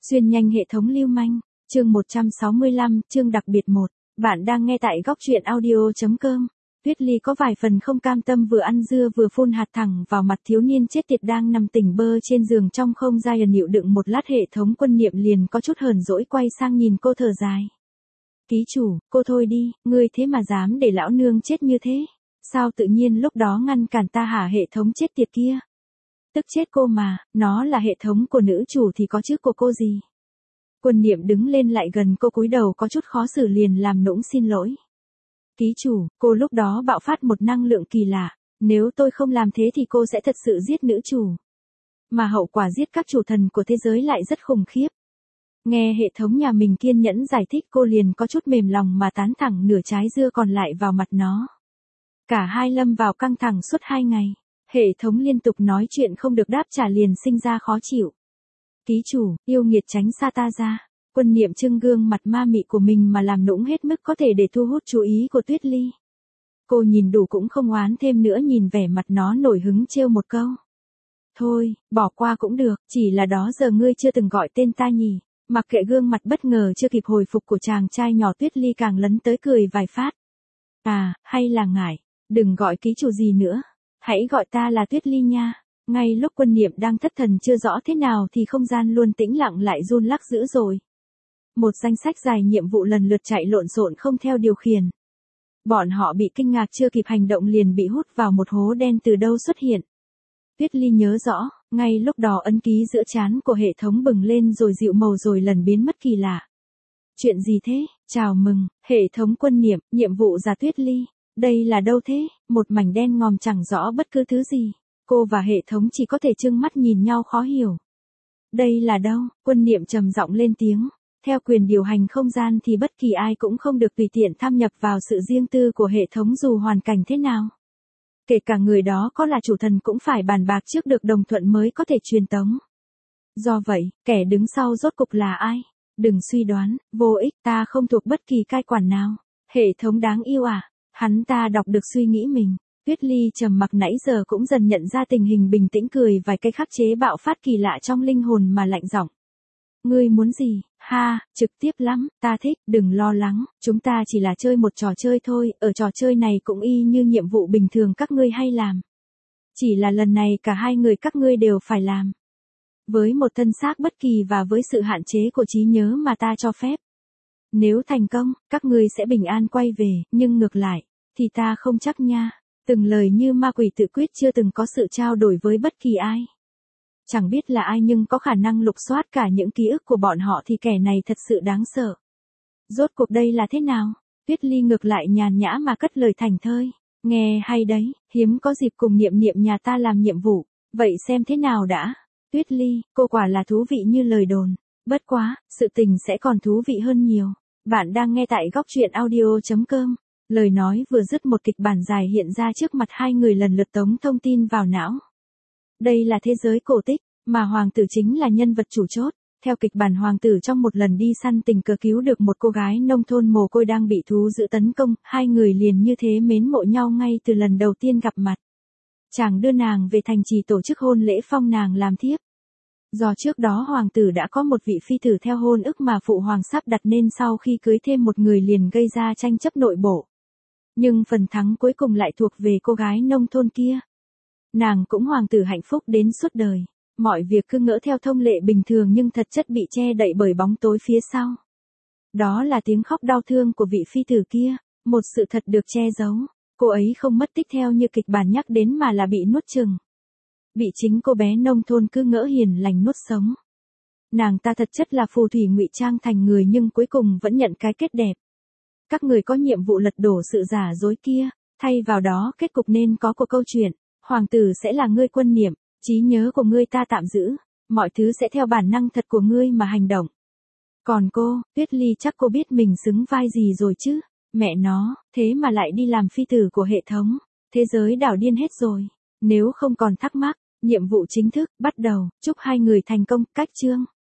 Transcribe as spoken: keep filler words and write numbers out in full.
Xuyên nhanh hệ thống lưu manh, chương một trăm sáu mươi lăm, chương đặc biệt một. Bạn đang nghe tại góc truyện audio chấm com. Tuyết Ly có vài phần không cam tâm, vừa ăn dưa vừa phun hạt thẳng vào mặt thiếu niên chết tiệt đang nằm tỉnh bơ trên giường trong không gian nhịu đựng một lát. Hệ thống quân niệm liền có chút hờn dỗi quay sang nhìn cô thở dài. Ký chủ, cô thôi đi, ngươi thế mà dám để lão nương chết như thế. Sao tự nhiên lúc đó ngăn cản ta hả? Hệ thống chết tiệt kia. Tức chết cô mà, nó là hệ thống của nữ chủ thì có chứ của cô gì. Quân niệm đứng lên lại gần cô, cúi đầu có chút khó xử liền làm nũng xin lỗi. Ký chủ, cô lúc đó bạo phát một năng lượng kỳ lạ, nếu tôi không làm thế thì cô sẽ thật sự giết nữ chủ. Mà hậu quả giết các chủ thần của thế giới lại rất khủng khiếp. Nghe hệ thống nhà mình kiên nhẫn giải thích, cô liền có chút mềm lòng mà tán thẳng nửa trái dưa còn lại vào mặt nó. Cả hai lâm vào căng thẳng suốt hai ngày. Hệ thống liên tục nói chuyện không được đáp trả liền sinh ra khó chịu. Ký chủ, yêu nghiệt tránh xa ta ra. Quân niệm trưng gương mặt ma mị của mình mà làm nũng hết mức có thể để thu hút chú ý của Tuyết Ly. Cô nhìn đủ cũng không oán thêm nữa, nhìn vẻ mặt nó nổi hứng trêu một câu. Thôi, bỏ qua cũng được, chỉ là đó giờ ngươi chưa từng gọi tên ta nhỉ. Mặc kệ gương mặt bất ngờ chưa kịp hồi phục của chàng trai nhỏ, Tuyết Ly càng lấn tới cười vài phát. À, hay là ngại, đừng gọi ký chủ gì nữa. Hãy gọi ta là Tuyết Ly nha. Ngay lúc quân niệm đang thất thần chưa rõ thế nào thì không gian luôn tĩnh lặng lại run lắc dữ rồi. Một danh sách dài nhiệm vụ lần lượt chạy lộn xộn không theo điều khiển. Bọn họ bị kinh ngạc chưa kịp hành động liền bị hút vào một hố đen từ đâu xuất hiện. Tuyết Ly nhớ rõ, ngay lúc đó ấn ký giữa trán của hệ thống bừng lên rồi dịu màu rồi lần biến mất kỳ lạ. Chuyện gì thế? Chào mừng, hệ thống quân niệm, nhiệm vụ giả Tuyết Ly. Đây là đâu thế? Một mảnh đen ngòm chẳng rõ bất cứ thứ gì. Cô và hệ thống chỉ có thể trừng mắt nhìn nhau khó hiểu. Đây là đâu? Quân niệm trầm giọng lên tiếng. Theo quyền điều hành không gian thì bất kỳ ai cũng không được tùy tiện tham nhập vào sự riêng tư của hệ thống dù hoàn cảnh thế nào. Kể cả người đó có là chủ thần cũng phải bàn bạc trước được đồng thuận mới có thể truyền tống. Do vậy, kẻ đứng sau rốt cục là ai? Đừng suy đoán, vô ích, ta không thuộc bất kỳ cai quản nào. Hệ thống đáng yêu à? Hắn ta đọc được suy nghĩ mình. Tuyết Ly trầm mặc nãy giờ cũng dần nhận ra tình hình, bình tĩnh cười vài cái khắc chế bạo phát kỳ lạ trong linh hồn mà lạnh giọng. Ngươi muốn gì? Ha, trực tiếp lắm, ta thích, đừng lo lắng, chúng ta chỉ là chơi một trò chơi thôi, ở trò chơi này cũng y như nhiệm vụ bình thường các ngươi hay làm. Chỉ là lần này cả hai người các ngươi đều phải làm. Với một thân xác bất kỳ và với sự hạn chế của trí nhớ mà ta cho phép. Nếu thành công, các ngươi sẽ bình an quay về, nhưng ngược lại, thì ta không chắc nha. Từng lời như ma quỷ tự quyết, chưa từng có sự trao đổi với bất kỳ ai. Chẳng biết là ai nhưng có khả năng lục soát cả những ký ức của bọn họ thì kẻ này thật sự đáng sợ. Rốt cuộc đây là thế nào? Tuyết Ly ngược lại nhàn nhã mà cất lời thành thơi. Nghe hay đấy, hiếm có dịp cùng niệm niệm nhà ta làm nhiệm vụ. Vậy xem thế nào đã? Tuyết Ly, cô quả là thú vị như lời đồn. Bất quá, sự tình sẽ còn thú vị hơn nhiều. Bạn đang nghe tại góc truyện audio chấm com. Lời nói vừa dứt một kịch bản dài hiện ra trước mặt hai người lần lượt tống thông tin vào não. Đây là thế giới cổ tích, mà hoàng tử chính là nhân vật chủ chốt. Theo kịch bản, hoàng tử trong một lần đi săn tình cờ cứu được một cô gái nông thôn mồ côi đang bị thú dữ tấn công, hai người liền như thế mến mộ nhau ngay từ lần đầu tiên gặp mặt. Chàng đưa nàng về thành trì tổ chức hôn lễ phong nàng làm thiếp. Do trước đó hoàng tử đã có một vị phi tử theo hôn ước mà phụ hoàng sắp đặt nên sau khi cưới thêm một người liền gây ra tranh chấp nội bộ. Nhưng phần thắng cuối cùng lại thuộc về cô gái nông thôn kia. Nàng cũng hoàng tử hạnh phúc đến suốt đời. Mọi việc cứ ngỡ theo thông lệ bình thường nhưng thật chất bị che đậy bởi bóng tối phía sau. Đó là tiếng khóc đau thương của vị phi tử kia, một sự thật được che giấu. Cô ấy không mất tích theo như kịch bản nhắc đến mà là bị nuốt chửng. Bị chính cô bé nông thôn cứ ngỡ hiền lành nuốt sống. Nàng ta thật chất là phù thủy ngụy trang thành người nhưng cuối cùng vẫn nhận cái kết đẹp. Các người có nhiệm vụ lật đổ sự giả dối kia, thay vào đó kết cục nên có của câu chuyện. Hoàng tử sẽ là ngươi quân niệm, trí nhớ của ngươi ta tạm giữ, mọi thứ sẽ theo bản năng thật của ngươi mà hành động. Còn cô, Tuyết Ly chắc cô biết mình xứng vai gì rồi chứ, mẹ nó, thế mà lại đi làm phi tử của hệ thống, thế giới đảo điên hết rồi. Nếu không còn thắc mắc, nhiệm vụ chính thức, bắt đầu, chúc hai người thành công, cách chương.